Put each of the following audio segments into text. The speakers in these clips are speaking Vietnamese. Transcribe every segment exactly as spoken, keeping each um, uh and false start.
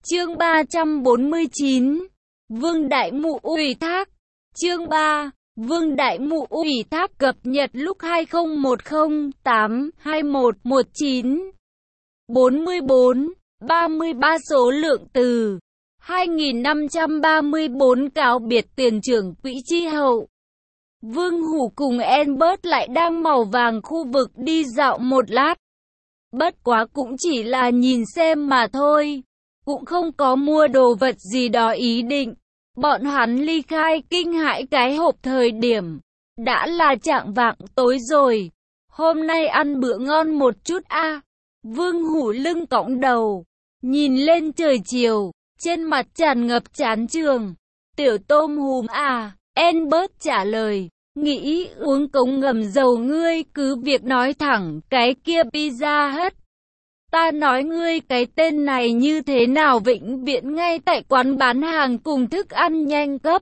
Chương ba trăm bốn mươi chín. Vương Đại Mụ ủy thác. Chương ba. Vương Đại Mụ ủy thác cập nhật lúc hai không một không tám hai một một chín. bốn mươi bốn, ba mươi ba số lượng từ. hai nghìn năm trăm ba mươi bốn cáo biệt tiền trưởng quỹ chi hậu. Vương Hủ cùng Albert lại đang màu vàng khu vực đi dạo một lát. Bất quá cũng chỉ là nhìn xem mà thôi. Cũng không có mua đồ vật gì đó ý định. Bọn hắn ly khai kinh hãi cái hộp thời điểm. Đã là chạng vạng tối rồi. Hôm nay ăn bữa ngon một chút a. À. Vương Hủ lưng cõng đầu. Nhìn lên trời chiều. Trên mặt tràn ngập chán trường. Tiểu tôm hùm à. Albert trả lời. Nghĩ uống cống ngầm dầu ngươi cứ việc nói thẳng cái kia Pizza Hut. Ta nói ngươi cái tên này như thế nào vĩnh viễn ngay tại quán bán hàng cùng thức ăn nhanh cấp.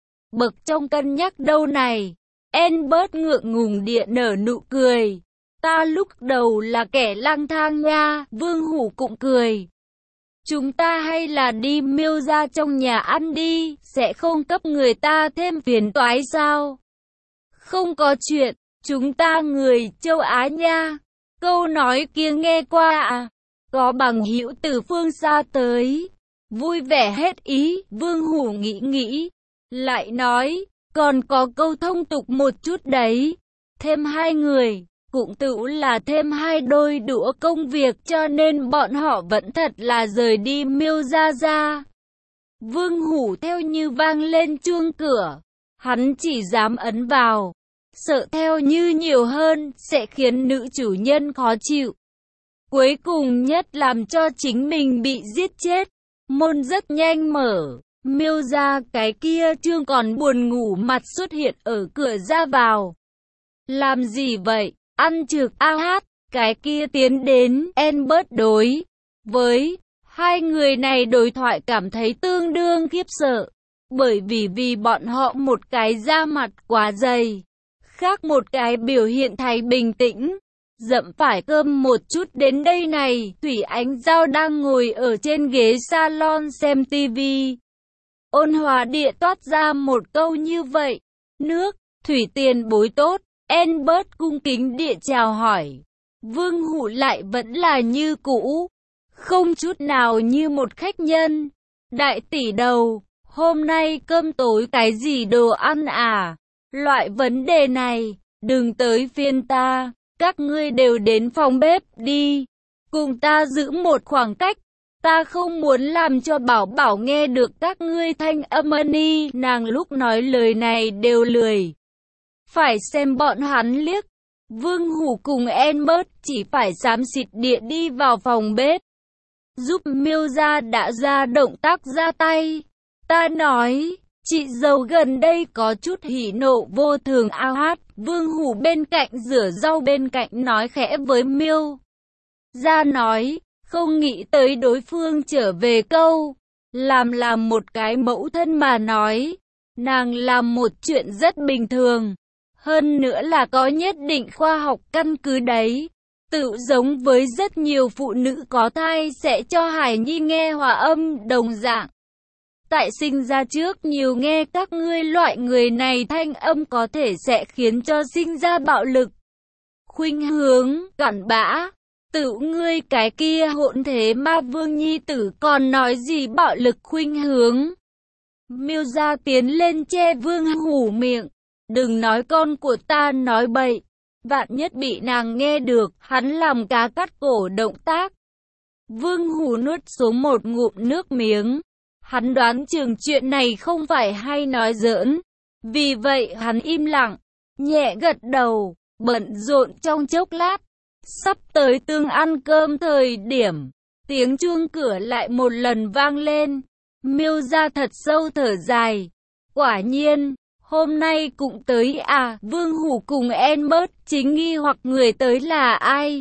Bậc trong cân nhắc đâu này. Albert ngượng ngùng địa nở nụ cười. Ta lúc đầu là kẻ lang thang nha. Vương Hủ cũng cười. Chúng ta hay là đi miêu ra trong nhà ăn đi. Sẽ không cấp người ta thêm phiền toái sao? Không có chuyện. Chúng ta người châu Á nha. Câu nói kia nghe qua à, có bằng hữu từ phương xa tới, vui vẻ hết ý. Vương Hủ nghĩ nghĩ, lại nói, còn có câu thông tục một chút đấy, thêm hai người, cũng tự là thêm hai đôi đũa công việc cho nên bọn họ vẫn thật là rời đi miêu ra ra. Vương Hủ theo như vang lên chuông cửa, hắn chỉ dám ấn vào. Sợ theo như nhiều hơn sẽ khiến nữ chủ nhân khó chịu. Cuối cùng nhất làm cho chính mình bị giết chết. Môn rất nhanh mở. Miêu ra cái kia Trương còn buồn ngủ mặt xuất hiện ở cửa ra vào. Làm gì vậy? Ăn trực a hát. Cái kia tiến đến Albert đối với hai người này đối thoại cảm thấy tương đương khiếp sợ. Bởi vì vì bọn họ một cái da mặt quá dày. Khác một cái biểu hiện thái bình tĩnh, dậm phải cơm một chút đến đây này. Thủy Ánh Giao đang ngồi ở trên ghế salon xem tivi. Ôn hòa địa toát ra một câu như vậy. Nước, Thủy tiền bối tốt. Albert cung kính địa chào hỏi. Vương Hủ lại vẫn là như cũ, không chút nào như một khách nhân. Đại tỷ đầu, hôm nay cơm tối cái gì đồ ăn à? Loại vấn đề này, đừng tới phiên ta, các ngươi đều đến phòng bếp đi, cùng ta giữ một khoảng cách, ta không muốn làm cho Bảo Bảo nghe được các ngươi thanh âm ni. Nàng lúc nói lời này đều lười, phải xem bọn hắn liếc. Vương Hủ cùng Albert chỉ phải xám xịt địa đi vào phòng bếp, giúp miêu ra đã ra động tác ra tay. Ta nói... Chị dâu gần đây có chút hỉ nộ vô thường ao hát. Vương Hủ bên cạnh rửa rau bên cạnh nói khẽ với miêu ra nói, không nghĩ tới đối phương trở về câu. Làm làm một cái mẫu thân mà nói, nàng làm một chuyện rất bình thường. Hơn nữa là có nhất định khoa học căn cứ đấy. Tự giống với rất nhiều phụ nữ có thai sẽ cho hài nhi nghe hòa âm đồng dạng. Tại sinh ra trước nhiều nghe các ngươi loại người này thanh âm có thể sẽ khiến cho sinh ra bạo lực, khuynh hướng, cặn bã. Tự ngươi cái kia hỗn thế ma vương nhi tử còn nói gì bạo lực khuynh hướng. Miêu gia tiến lên che Vương Hủ miệng. Đừng nói con của ta nói bậy. Vạn nhất bị nàng nghe được, hắn làm cá cắt cổ động tác. Vương Hủ nuốt xuống một ngụm nước miếng. Hắn đoán chừng chuyện này không phải hay nói giỡn. Vì vậy hắn im lặng, nhẹ gật đầu, bận rộn trong chốc lát. Sắp tới tương ăn cơm thời điểm, tiếng chuông cửa lại một lần vang lên. Miêu ra thật sâu thở dài. Quả nhiên, hôm nay cũng tới à? Vương Hủ cùng Albert chính nghi hoặc người tới là ai.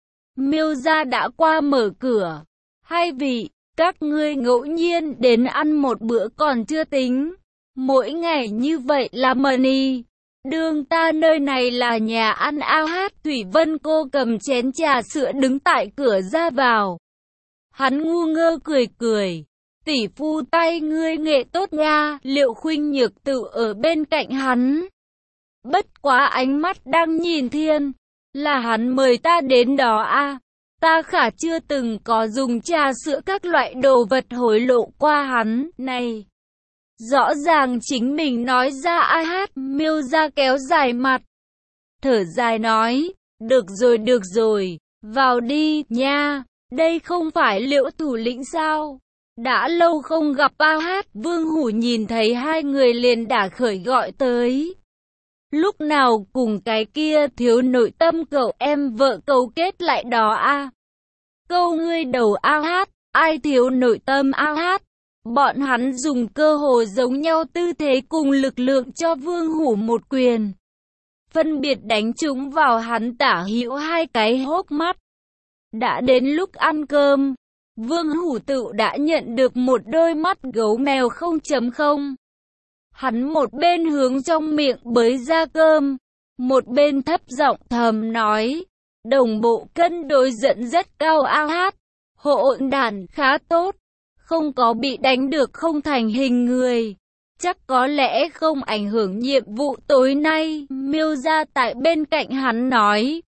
Miêu ra đã qua mở cửa. Hai vị, các ngươi ngẫu nhiên đến ăn một bữa còn chưa tính. Mỗi ngày như vậy là money. Đường ta nơi này là nhà ăn ao hát. Thủy Vân cô cầm chén trà sữa đứng tại cửa ra vào. Hắn ngu ngơ cười cười. Tỷ phu tay ngươi nghệ tốt nha, Liệu Khuynh Nhược tự ở bên cạnh hắn. Bất quá ánh mắt đang nhìn thiên, là hắn mời ta đến đó à. Ta khả chưa từng có dùng trà sữa các loại đồ vật hối lộ qua hắn, này. Rõ ràng chính mình nói ra ai hát, Miêu Gia kéo dài mặt. Thở dài nói, được rồi được rồi, vào đi, nha, đây không phải Liễu thủ lĩnh sao? Đã lâu không gặp A Hát, Vương Hủ nhìn thấy hai người liền đả khởi gọi tới. Lúc nào cùng cái kia thiếu nội tâm cậu em vợ câu kết lại đó a? Câu ngươi đầu A Hát, ai thiếu nội tâm A Hát? Bọn hắn dùng cơ hồ giống nhau tư thế cùng lực lượng cho Vương Hủ một quyền. Phân biệt đánh trúng vào hắn tả hữu hai cái hốc mắt. Đã đến lúc ăn cơm, Vương Hủ tự đã nhận được một đôi mắt gấu mèo không chấm không. Hắn một bên hướng trong miệng bới ra cơm, một bên thấp giọng thầm nói, đồng bộ cân đối dẫn rất cao A Hát, hỗn đản khá tốt, không có bị đánh được không thành hình người. Chắc có lẽ không ảnh hưởng nhiệm vụ tối nay, Miêu Gia tại bên cạnh hắn nói.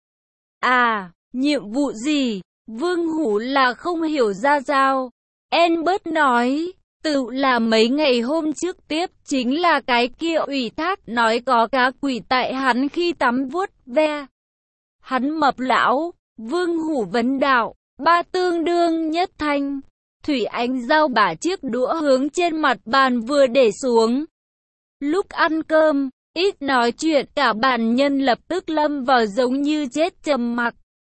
À, nhiệm vụ gì? Vương Hủ là không hiểu ra sao. Albert nói, tự là mấy ngày hôm trước tiếp chính là cái kia ủy thác nói có cá quỷ tại hắn khi tắm vuốt ve. Hắn mập lão, Vương Hủ vấn đạo, ba tương đương nhất thanh. Thủy Ánh Giao bả chiếc đũa hướng trên mặt bàn vừa để xuống. Lúc ăn cơm, ít nói chuyện cả bàn nhân lập tức lâm vào giống như chết trầm mặc.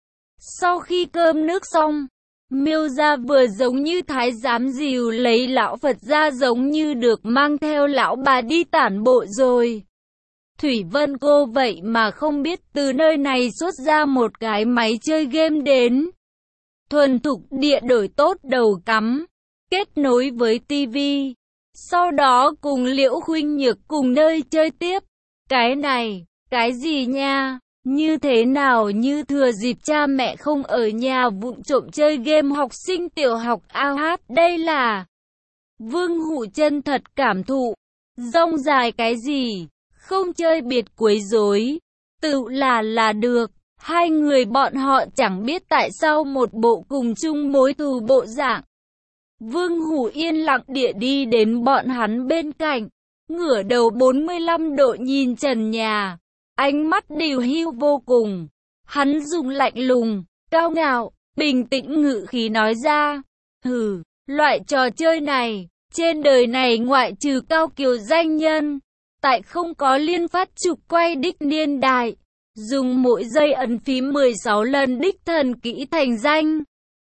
Sau khi cơm nước xong, Miêu Gia vừa giống như thái giám dìu lấy lão Phật ra giống như được mang theo lão bà đi tản bộ rồi. Thủy Vân cô vậy mà không biết từ nơi này xuất ra một cái máy chơi game đến. Thuần thục địa đổi tốt đầu cắm, kết nối với tivi. Sau đó cùng Liễu Khuynh Nhược cùng nơi chơi tiếp. Cái này, cái gì nha? Như thế nào như thừa dịp cha mẹ không ở nhà vụng trộm chơi game học sinh tiểu học A Hát, đây là Vương Hủ chân thật cảm thụ. Rong dài cái gì, không chơi biệt quấy rối, tự là là được. Hai người bọn họ chẳng biết tại sao một bộ cùng chung mối thù bộ dạng. Vương Hủ yên lặng địa đi đến bọn hắn bên cạnh, ngửa đầu bốn mươi lăm độ nhìn trần nhà. Ánh mắt điều hưu vô cùng. Hắn dùng lạnh lùng, cao ngạo, bình tĩnh ngự khí nói ra. Hừ, loại trò chơi này, trên đời này ngoại trừ Cao Kiều danh nhân, tại không có liên phát trục quay đích niên đại, dùng mỗi giây ấn phím mười sáu lần đích thần kỹ thành danh.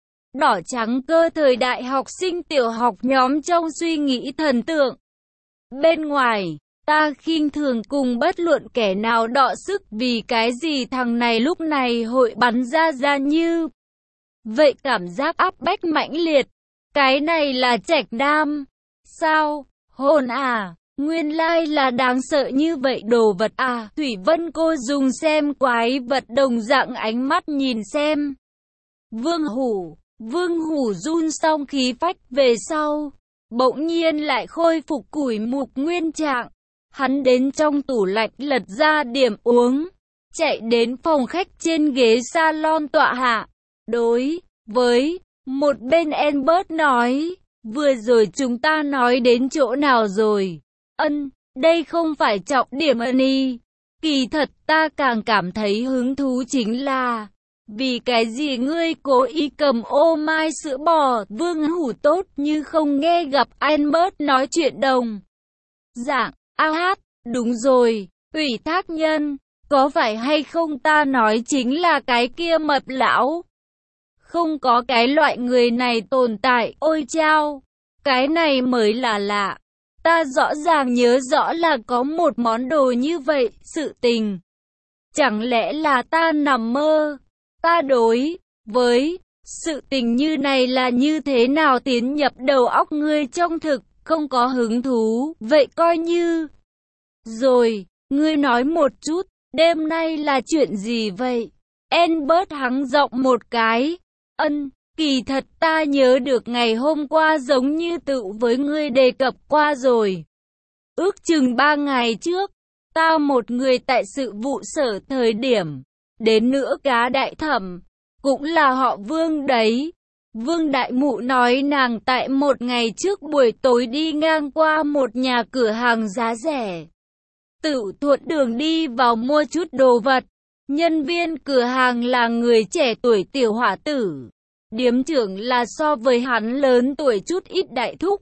Đỏ trắng cơ thời đại học sinh tiểu học nhóm trong suy nghĩ thần tượng. Bên ngoài, ta khinh thường cùng bất luận kẻ nào đọ sức vì cái gì thằng này lúc này hội bắn ra ra như. Vậy cảm giác áp bách mãnh liệt. Cái này là Trạch Nam. Sao? Hồn à? Nguyên lai là đáng sợ như vậy đồ vật à? Thủy Vân cô dùng xem quái vật đồng dạng ánh mắt nhìn xem. Vương Hủ. Vương Hủ run xong khí phách về sau. Bỗng nhiên lại khôi phục củi mục nguyên trạng. Hắn đến trong tủ lạnh lật ra điểm uống, chạy đến phòng khách trên ghế salon tọa hạ. Đối với một bên Albert nói, vừa rồi chúng ta nói đến chỗ nào rồi? Ân, đây không phải trọng điểm ân y. Kỳ thật ta càng cảm thấy hứng thú chính là, vì cái gì ngươi cố ý cầm ô mai sữa bò? Vương Hủ tốt như không nghe gặp Albert nói chuyện đồng dạng. A Hát, đúng rồi, ủy thác nhân, có phải hay không ta nói chính là cái kia mập lão? Không có cái loại người này tồn tại, ôi chao, cái này mới là lạ. Ta rõ ràng nhớ rõ là có một món đồ như vậy, sự tình. Chẳng lẽ là ta nằm mơ? Ta đối với sự tình như này là như thế nào tiến nhập đầu óc ngươi trong thực, không có hứng thú, vậy coi như. Rồi, ngươi nói một chút, đêm nay là chuyện gì vậy? Albert hắng giọng một cái. Ân, Kỳ thật ta nhớ được ngày hôm qua giống như tự với ngươi đề cập qua rồi. Ước chừng ba ngày trước, ta một người tại sự vụ sở thời điểm, đến nữa cá đại thẩm, cũng là họ Vương đấy. Vương đại mụ nói nàng tại một ngày trước buổi tối đi ngang qua một nhà cửa hàng giá rẻ. Tự thuận đường đi vào mua chút đồ vật. Nhân viên cửa hàng là người trẻ tuổi tiểu hỏa tử. Điếm trưởng là so với hắn lớn tuổi chút ít đại thúc.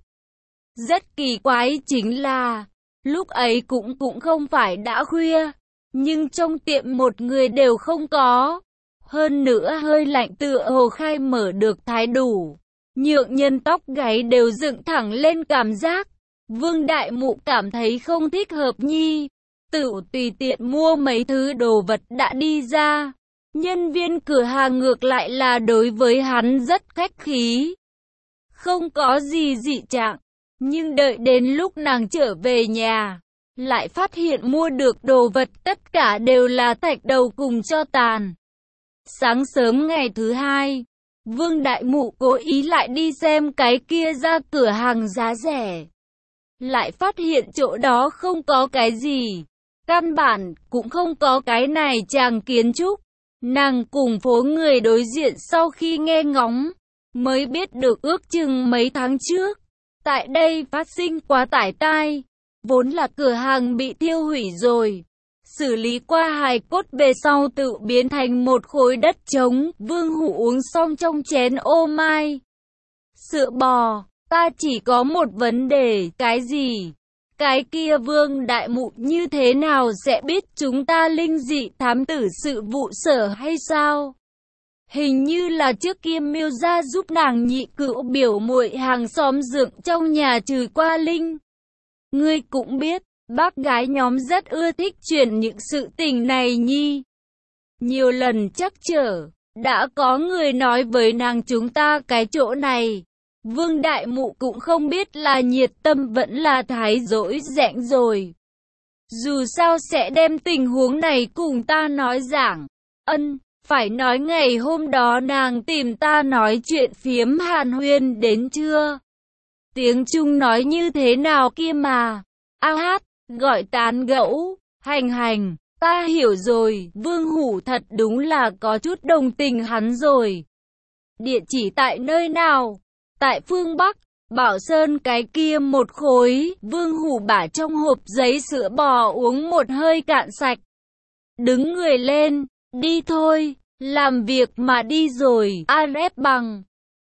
Rất kỳ quái chính là, lúc ấy cũng cũng không phải đã khuya, nhưng trong tiệm một người đều không có. Hơn nữa hơi lạnh tựa hồ khai mở được thái đủ, nhượng nhân tóc gáy đều dựng thẳng lên cảm giác. Vương đại mụ cảm thấy không thích hợp nhi, tự tùy tiện mua mấy thứ đồ vật đã đi ra. Nhân viên cửa hàng ngược lại là đối với hắn rất khách khí, không có gì dị trạng. Nhưng đợi đến lúc nàng trở về nhà, lại phát hiện mua được đồ vật tất cả đều là thạch đầu cùng tro tàn. Sáng sớm ngày thứ hai, Vương đại mụ cố ý lại đi xem cái kia ra cửa hàng giá rẻ. Lại phát hiện chỗ đó không có cái gì, căn bản cũng không có cái này chàng kiến trúc. Nàng cùng phố người đối diện sau khi nghe ngóng, mới biết được ước chừng mấy tháng trước, tại đây phát sinh quá tải tai, vốn là cửa hàng bị tiêu hủy rồi. Xử lý qua hài cốt về sau tự biến thành một khối đất trống. Vương Hủ uống xong trong chén ô mai sữa bò. Ta chỉ có một vấn đề. Cái gì? Cái kia Vương đại mụ như thế nào sẽ biết chúng ta linh dị thám tử sự vụ sở hay sao? Hình như là trước kia Miêu gia giúp nàng nhị cữu biểu muội hàng xóm dựng trong nhà trừ qua linh. Ngươi cũng biết, bác gái nhóm rất ưa thích truyền những sự tình này nhi. Nhiều lần chắc trở, đã có người nói với nàng chúng ta cái chỗ này. Vương đại mụ cũng không biết là nhiệt tâm vẫn là thái dỗi rẽnh rồi. Dù sao sẽ đem tình huống này cùng ta nói giảng. Ân, phải nói ngày hôm đó nàng tìm ta nói chuyện phiếm hàn huyên đến chưa? Tiếng Trung nói như thế nào kia mà? A hát, gọi tán gẫu, hành hành, ta hiểu rồi. Vương Hủ thật đúng là có chút đồng tình hắn rồi. Địa chỉ tại nơi nào? Tại phương Bắc, Bảo Sơn cái kia một khối. Vương Hủ bả trong hộp giấy sữa bò uống một hơi cạn sạch. Đứng người lên, đi thôi, làm việc mà đi rồi. A rép bằng.